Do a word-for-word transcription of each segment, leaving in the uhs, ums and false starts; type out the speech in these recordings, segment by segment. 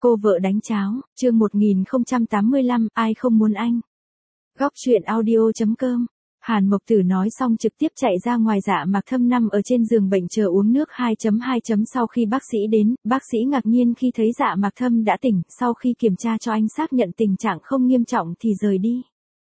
Cô vợ đánh cháo, chương một nghìn không trăm tám mươi lăm, ai không muốn anh. Góc truyện audio.com. Hàn Mộc Tử nói xong trực tiếp chạy ra ngoài. Dạ Mạc Thâm nằm ở trên giường bệnh chờ uống nước. hai chấm hai. Sau khi bác sĩ đến, bác sĩ ngạc nhiên khi thấy Dạ Mạc Thâm đã tỉnh, sau khi kiểm tra cho anh xác nhận tình trạng không nghiêm trọng thì rời đi.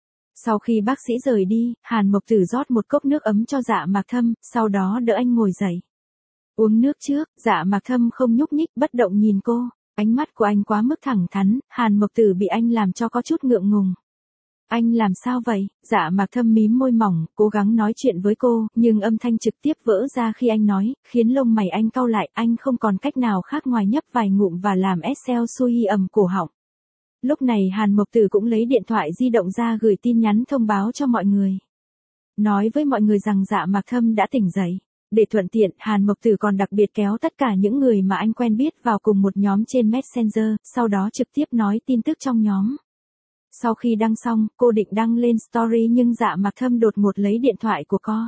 Sau khi bác sĩ rời đi, Hàn Mộc Tử rót một cốc nước ấm cho Dạ Mạc Thâm, sau đó đỡ anh ngồi dậy. Uống nước trước. Dạ Mạc Thâm không nhúc nhích, bất động nhìn cô. Ánh mắt của anh quá mức thẳng thắn, Hàn Mộc Tử bị anh làm cho có chút ngượng ngùng. Anh làm sao vậy? Dạ Mạc Thâm mím môi mỏng, cố gắng nói chuyện với cô, nhưng âm thanh trực tiếp vỡ ra khi anh nói, khiến lông mày anh cau lại, anh không còn cách nào khác ngoài nhấp vài ngụm và làm Excel xuôi ầm cổ họng. Lúc này Hàn Mộc Tử cũng lấy điện thoại di động ra gửi tin nhắn thông báo cho mọi người. Nói với mọi người rằng Dạ Mạc Thâm đã tỉnh dậy. Để thuận tiện, Hàn Mộc Tử còn đặc biệt kéo tất cả những người mà anh quen biết vào cùng một nhóm trên Messenger, sau đó trực tiếp nói tin tức trong nhóm. Sau khi đăng xong, cô định đăng lên story nhưng Dạ Mạc Thâm đột ngột lấy điện thoại của cô.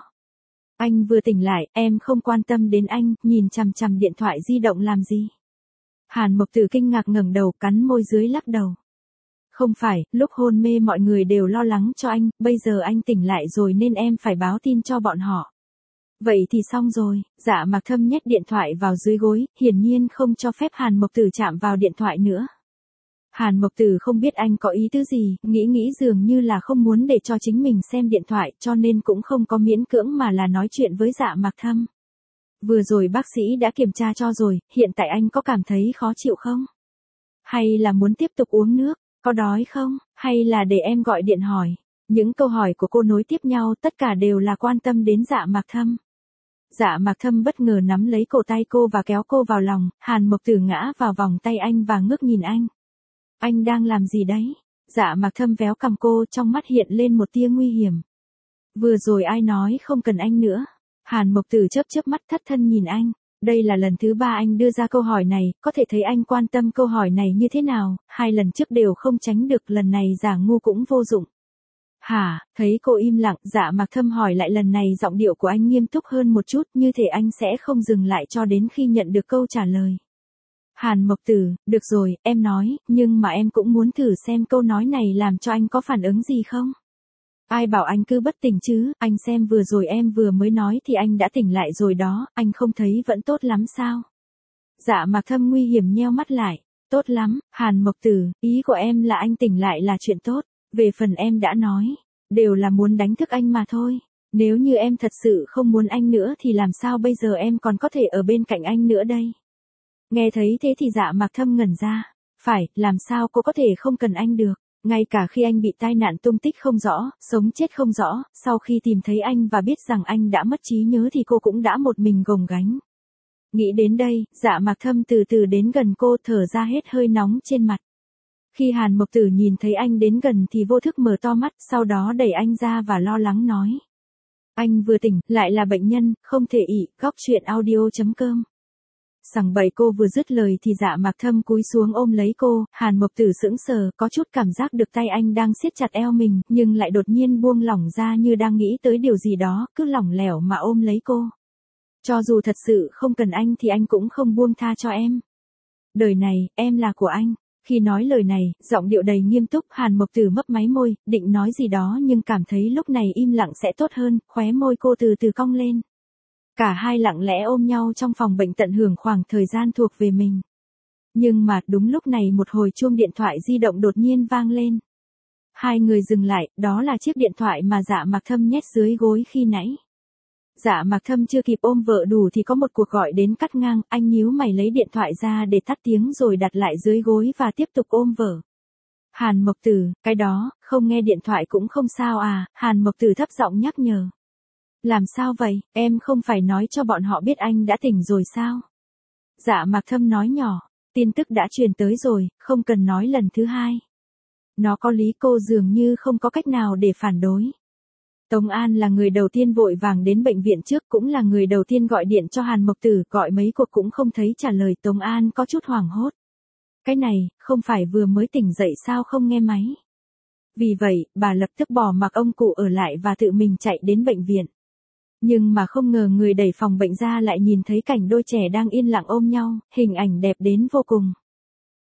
Anh vừa tỉnh lại, em không quan tâm đến anh, nhìn chằm chằm điện thoại di động làm gì? Hàn Mộc Tử kinh ngạc ngẩng đầu, cắn môi dưới lắc đầu. Không phải, lúc hôn mê mọi người đều lo lắng cho anh, bây giờ anh tỉnh lại rồi nên em phải báo tin cho bọn họ. Vậy thì xong rồi. Dạ Mạc Thâm nhét điện thoại vào dưới gối, hiển nhiên không cho phép Hàn Mộc Tử chạm vào điện thoại nữa. Hàn Mộc Tử không biết anh có ý tứ gì, nghĩ nghĩ dường như là không muốn để cho chính mình xem điện thoại, cho nên cũng không có miễn cưỡng mà là nói chuyện với Dạ Mạc Thâm. Vừa rồi bác sĩ đã kiểm tra cho rồi, hiện tại anh có cảm thấy khó chịu không? Hay là muốn tiếp tục uống nước? Có đói không? Hay là để em gọi điện hỏi? Những câu hỏi của cô nối tiếp nhau, tất cả đều là quan tâm đến Dạ Mạc Thâm. Dạ Mạc Thâm bất ngờ nắm lấy cổ tay cô và kéo cô vào lòng, Hàn Mộc Tử ngã vào vòng tay anh và ngước nhìn anh. Anh đang làm gì đấy? Dạ Mạc Thâm véo cằm cô, trong mắt hiện lên một tia nguy hiểm. Vừa rồi ai nói không cần anh nữa? Hàn Mộc Tử chớp chớp mắt thất thân nhìn anh. Đây là lần thứ ba anh đưa ra câu hỏi này, có thể thấy anh quan tâm câu hỏi này như thế nào, hai lần trước đều không tránh được, lần này giả ngu cũng vô dụng. Hả? Thấy cô im lặng, Dạ Mạc Thâm hỏi lại, lần này giọng điệu của anh nghiêm túc hơn một chút, như thể anh sẽ không dừng lại cho đến khi nhận được câu trả lời. Hàn Mộc Tử, được rồi, em nói, nhưng mà em cũng muốn thử xem câu nói này làm cho anh có phản ứng gì không? Ai bảo anh cứ bất tỉnh chứ, anh xem vừa rồi em vừa mới nói thì anh đã tỉnh lại rồi đó, anh không thấy vẫn tốt lắm sao? Dạ Mạc Thâm nguy hiểm nheo mắt lại. Tốt lắm, Hàn Mộc Tử, ý của em là anh tỉnh lại là chuyện tốt. Về phần em đã nói, đều là muốn đánh thức anh mà thôi. Nếu như em thật sự không muốn anh nữa thì làm sao bây giờ em còn có thể ở bên cạnh anh nữa đây? Nghe thấy thế thì Dạ Mạc Thâm ngẩn ra. Phải, làm sao cô có thể không cần anh được? Ngay cả khi anh bị tai nạn tung tích không rõ, sống chết không rõ, sau khi tìm thấy anh và biết rằng anh đã mất trí nhớ thì cô cũng đã một mình gồng gánh. Nghĩ đến đây, Dạ Mạc Thâm từ từ đến gần cô, thở ra hết hơi nóng trên mặt. Khi Hàn Mộc Tử nhìn thấy anh đến gần thì vô thức mở to mắt, sau đó đẩy anh ra và lo lắng nói. Anh vừa tỉnh, lại là bệnh nhân, không thể ị, góc truyện audio.com. Sằng bậy cô vừa dứt lời thì Dạ Mạc Thâm cúi xuống ôm lấy cô, Hàn Mộc Tử sững sờ, có chút cảm giác được tay anh đang siết chặt eo mình, nhưng lại đột nhiên buông lỏng ra như đang nghĩ tới điều gì đó, cứ lỏng lẻo mà ôm lấy cô. Cho dù thật sự không cần anh thì anh cũng không buông tha cho em. Đời này, em là của anh. Khi nói lời này, giọng điệu đầy nghiêm túc, Hàn Mộc Tử mấp máy môi, định nói gì đó nhưng cảm thấy lúc này im lặng sẽ tốt hơn, khóe môi cô từ từ cong lên. Cả hai lặng lẽ ôm nhau trong phòng bệnh tận hưởng khoảng thời gian thuộc về mình. Nhưng mà đúng lúc này một hồi chuông điện thoại di động đột nhiên vang lên. Hai người dừng lại, đó là chiếc điện thoại mà Dạ Mạc Thâm nhét dưới gối khi nãy. Dạ Mạc Thâm chưa kịp ôm vợ đủ thì có một cuộc gọi đến cắt ngang, anh nhíu mày lấy điện thoại ra để tắt tiếng rồi đặt lại dưới gối và tiếp tục ôm vợ. Hàn Mộc Tử, cái đó, không nghe điện thoại cũng không sao à, Hàn Mộc Tử thấp giọng nhắc nhở. Làm sao vậy, em không phải nói cho bọn họ biết anh đã tỉnh rồi sao? Dạ Mạc Thâm nói nhỏ, tin tức đã truyền tới rồi, không cần nói lần thứ hai. Nó có lý, cô dường như không có cách nào để phản đối. Tống An là người đầu tiên vội vàng đến bệnh viện trước, cũng là người đầu tiên gọi điện cho Hàn Mộc Tử, gọi mấy cuộc cũng không thấy trả lời, Tống An có chút hoảng hốt. Cái này, không phải vừa mới tỉnh dậy sao không nghe máy? Vì vậy, bà lập tức bỏ mặc ông cụ ở lại và tự mình chạy đến bệnh viện. Nhưng mà không ngờ người đẩy phòng bệnh ra lại nhìn thấy cảnh đôi trẻ đang yên lặng ôm nhau, hình ảnh đẹp đến vô cùng.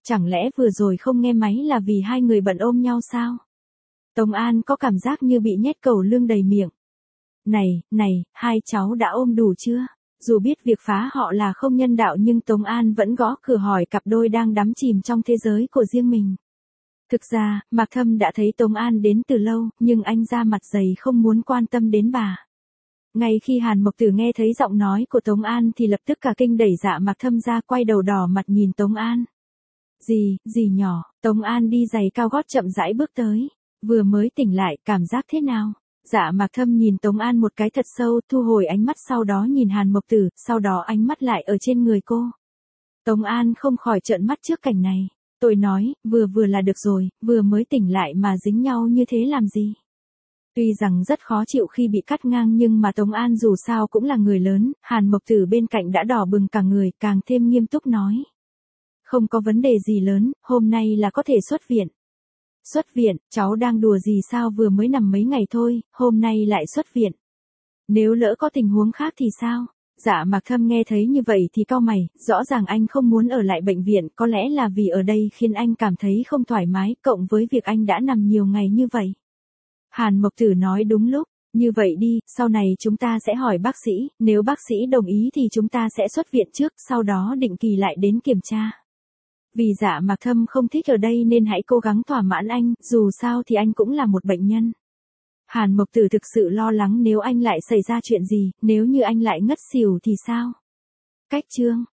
Chẳng lẽ vừa rồi không nghe máy là vì hai người bận ôm nhau sao? Tống An có cảm giác như bị nhét cẩu lương đầy miệng. Này, này, hai cháu đã ôm đủ chưa? Dù biết việc phá họ là không nhân đạo nhưng Tống An vẫn gõ cửa hỏi cặp đôi đang đắm chìm trong thế giới của riêng mình. Thực ra, Mạc Thâm đã thấy Tống An đến từ lâu, nhưng anh ra mặt dày không muốn quan tâm đến bà. Ngay khi Hàn Mộc Tử nghe thấy giọng nói của Tống An thì lập tức cả kinh đẩy Dạ Mạc Thâm ra, quay đầu đỏ mặt nhìn Tống An. Gì, gì nhỏ, Tống An đi giày cao gót chậm rãi bước tới. Vừa mới tỉnh lại, cảm giác thế nào? Dạ Mạc Thâm nhìn Tống An một cái thật sâu, thu hồi ánh mắt, sau đó nhìn Hàn Mộc Tử, sau đó ánh mắt lại ở trên người cô. Tống An không khỏi trợn mắt trước cảnh này. Tôi nói, vừa vừa là được rồi, vừa mới tỉnh lại mà dính nhau như thế làm gì? Tuy rằng rất khó chịu khi bị cắt ngang nhưng mà Tống An dù sao cũng là người lớn, Hàn Mộc Tử bên cạnh đã đỏ bừng cả người, càng thêm nghiêm túc nói. Không có vấn đề gì lớn, hôm nay là có thể xuất viện. Xuất viện, cháu đang đùa gì sao, vừa mới nằm mấy ngày thôi, hôm nay lại xuất viện. Nếu lỡ có tình huống khác thì sao? Dạ Mạc Thâm nghe thấy như vậy thì cau mày, rõ ràng anh không muốn ở lại bệnh viện, có lẽ là vì ở đây khiến anh cảm thấy không thoải mái, cộng với việc anh đã nằm nhiều ngày như vậy. Hàn Mộc Tử nói đúng lúc, như vậy đi, sau này chúng ta sẽ hỏi bác sĩ, nếu bác sĩ đồng ý thì chúng ta sẽ xuất viện trước, sau đó định kỳ lại đến kiểm tra. Vì Dạ Mạc Thâm không thích ở đây nên hãy cố gắng thỏa mãn anh, dù sao thì anh cũng là một bệnh nhân. Hàn Mộc Tử thực sự lo lắng nếu anh lại xảy ra chuyện gì, nếu như anh lại ngất xỉu thì sao? Cách chương